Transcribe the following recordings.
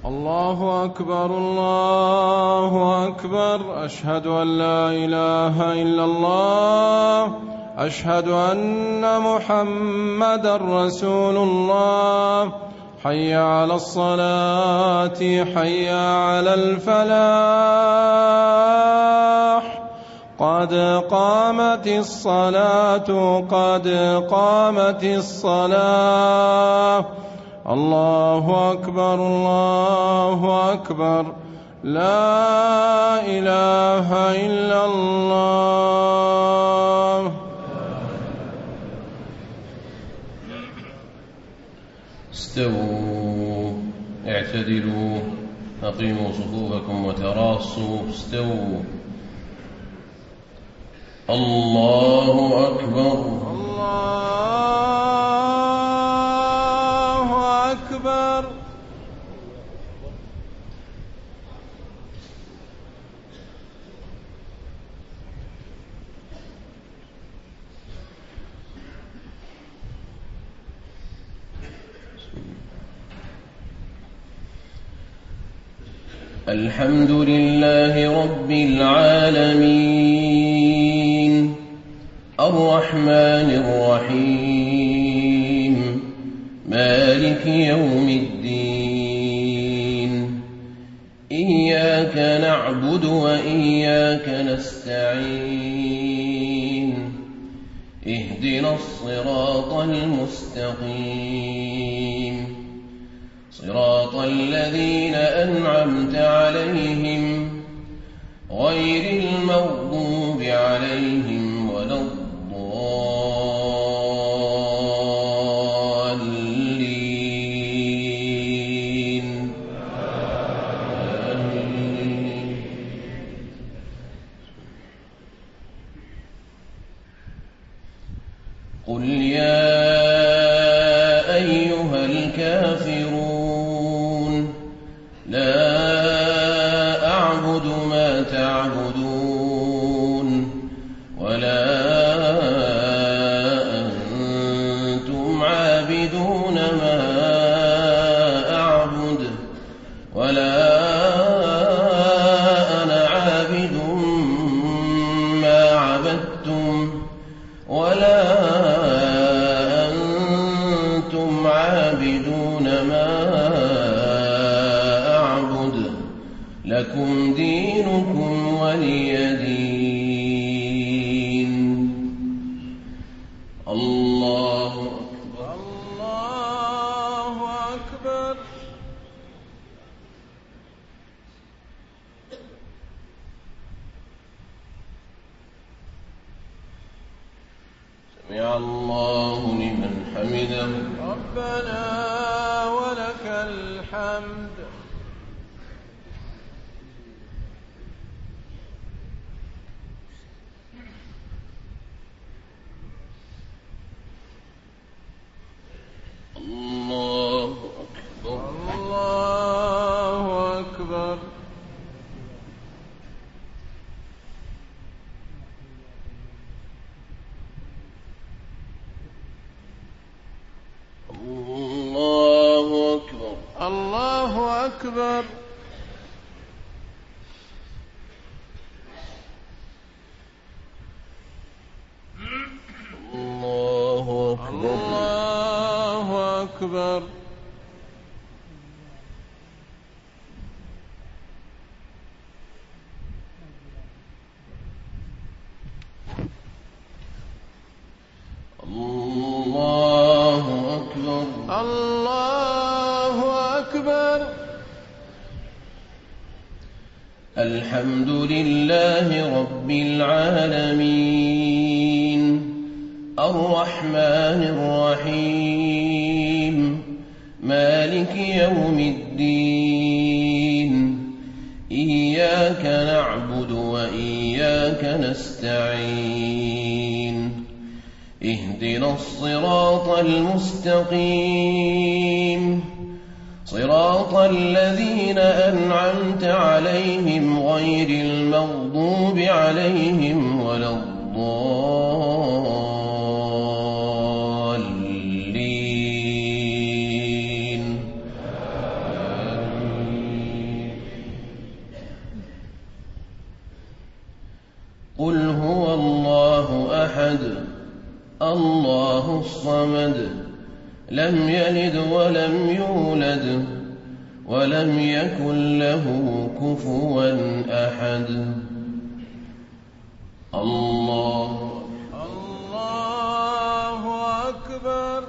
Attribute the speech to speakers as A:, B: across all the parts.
A: الله أكبر الله أكبر. أشهد أن لا إله إلا الله. أشهد أن محمدا رسول الله. حي على الصلاة حي على الفلاح. قد قامت الصلاة قد قامت الصلاة. الله أكبر الله أكبر. لا إله إلا الله.
B: استووا اعتدلوا أقيموا صفوفكم وتراصوا. استووا. الله أكبر
A: الله أكبر.
B: الحمد لله رب العالمين الرحمن الرحيم مالك يوم الدين. إياك نعبد وإياك نستعين. اهدنا الصراط المستقيم صراط الذين أنعمت عليهم غير المغضوب عليهم ولا الضالين. قل يا أيها الكافرون لا أعبد ما تعبدون ولا أنتم عابدون ما أعبد ولا أنا عابد ما عبدتم ولا أنتم عابدون ما أعبد. لكم دينكم ولي دين. الله أكبر
A: الله أكبر.
B: سمع الله لمن حمده.
A: ربنا ولك الحمد.
B: الله أكبر
A: الله أكبر.
B: الله أكبر
A: الله أكبر.
B: الله أكبر.
A: الله أكبر.
B: الله أكبر.
A: الله أكبر.
B: الحمد لله رب العالمين الرحمن الرحيم مالك يوم الدين. إياك نعبد وإياك نستعين. اهدنا الصراط المستقيم صراط الذين أنعمت عليهم غير المغضوب عليهم ولا الضالين. أحد الله الصمد لم يلد ولم يولد ولم يكن له كفوا أحد الله
A: أكبر.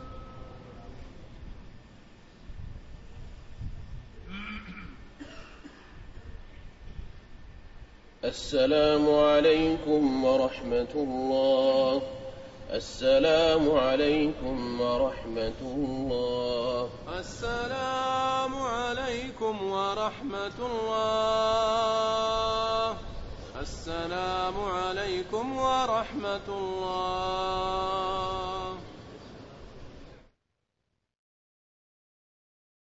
B: السلام عليكم ورحمة الله. السلام عليكم ورحمة الله.
A: السلام عليكم ورحمة الله. السلام عليكم ورحمة الله.